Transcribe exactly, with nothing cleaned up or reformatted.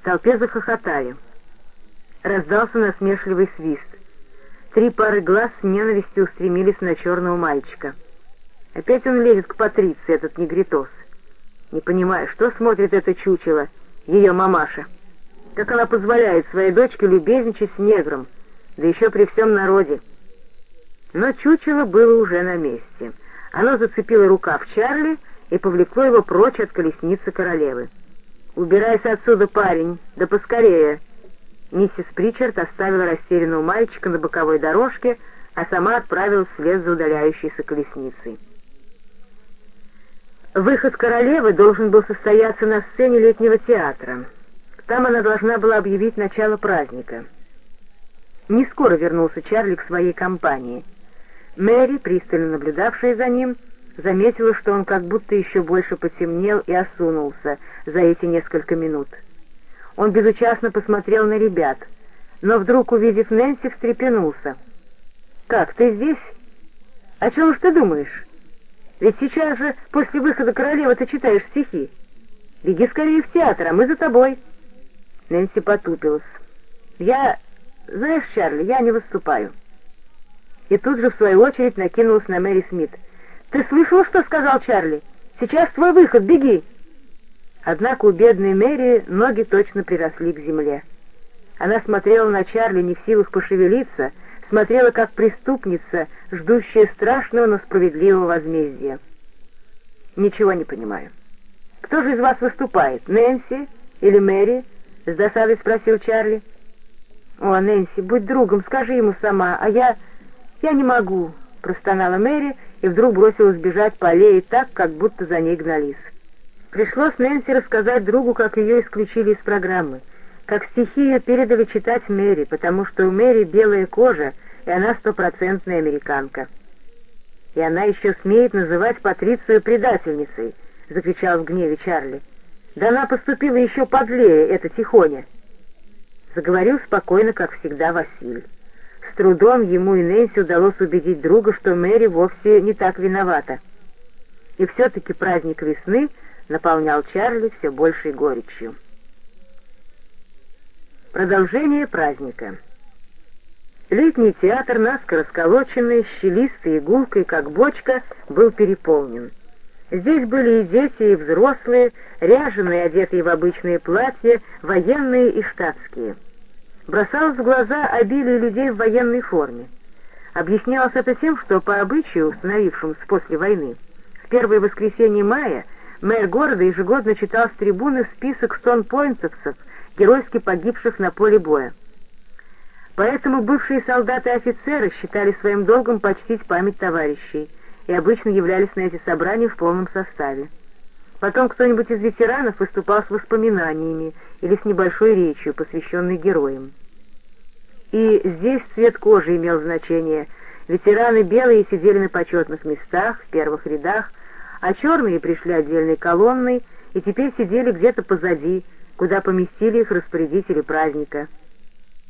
В толпе захохотали. Раздался насмешливый свист. Три пары глаз с ненавистью устремились на черного мальчика. Опять он лезет к Патриции, этот негритос. Не понимаю, что смотрит это чучело, ее мамаша. Как она позволяет своей дочке любезничать с негром, да еще при всем народе. Но чучело было уже на месте. Оно зацепило рукав Чарли и повлекло его прочь от колесницы королевы. «Убирайся отсюда, парень, да поскорее!» Миссис Причард оставила растерянного мальчика на боковой дорожке, а сама отправилась вслед за удаляющейся колесницей. Выход королевы должен был состояться на сцене летнего театра. Там она должна была объявить начало праздника. Не скоро вернулся Чарли к своей компании. Мэри, пристально наблюдавшая за ним, заметила, что он как будто еще больше потемнел и осунулся за эти несколько минут. Он безучастно посмотрел на ребят, но вдруг, увидев Нэнси, встрепенулся. «Как, ты здесь? О чем ж ты думаешь? Ведь сейчас же, после выхода королевы, ты читаешь стихи. Беги скорее в театр, а мы за тобой». Нэнси потупилась. «Я... Знаешь, Чарли, я не выступаю». И тут же, в свою очередь, накинулась на Мэри Смит. «Ты слышал, что сказал Чарли? Сейчас твой выход, беги!» Однако у бедной Мэри ноги точно приросли к земле. Она смотрела на Чарли, не в силах пошевелиться, смотрела как преступница, ждущая страшного, но справедливого возмездия. «Ничего не понимаю. Кто же из вас выступает, Нэнси или Мэри?» — с досадой спросил Чарли. «О, Нэнси, будь другом, скажи ему сама, а я... я не могу», — простонала Мэри и вдруг бросилась бежать по аллее так, как будто за ней гнались. Пришлось Нэнси рассказать другу, как ее исключили из программы, как стихи ее передали читать Мэри, потому что у Мэри белая кожа, и она стопроцентная американка. «И она еще смеет называть Патрицию предательницей», — закричал в гневе Чарли. «Да она поступила еще подлее, эта тихоня». Заговорил спокойно, как всегда, Василь. С трудом ему и Нэнси удалось убедить друга, что Мэри вовсе не так виновата. И все-таки праздник весны наполнял Чарли все большей горечью. Продолжение праздника. Летний театр, наскоро сколоченный, щелистой игулкой, как бочка, был переполнен. Здесь были и дети, и взрослые, ряженые, одетые в обычные платья, военные и штатские. Бросалось в глаза обилие людей в военной форме. Объяснялось это тем, что по обычаю, установившемуся после войны, в первое воскресенье мая мэр города ежегодно читал с трибуны список стонпойнтовцев, геройски погибших на поле боя. Поэтому бывшие солдаты и офицеры считали своим долгом почтить память товарищей и обычно являлись на эти собрания в полном составе. Потом кто-нибудь из ветеранов выступал с воспоминаниями или с небольшой речью, посвященной героям. И здесь цвет кожи имел значение. Ветераны белые сидели на почетных местах, в первых рядах, а черные пришли отдельной колонной и теперь сидели где-то позади, куда поместили их распорядители праздника.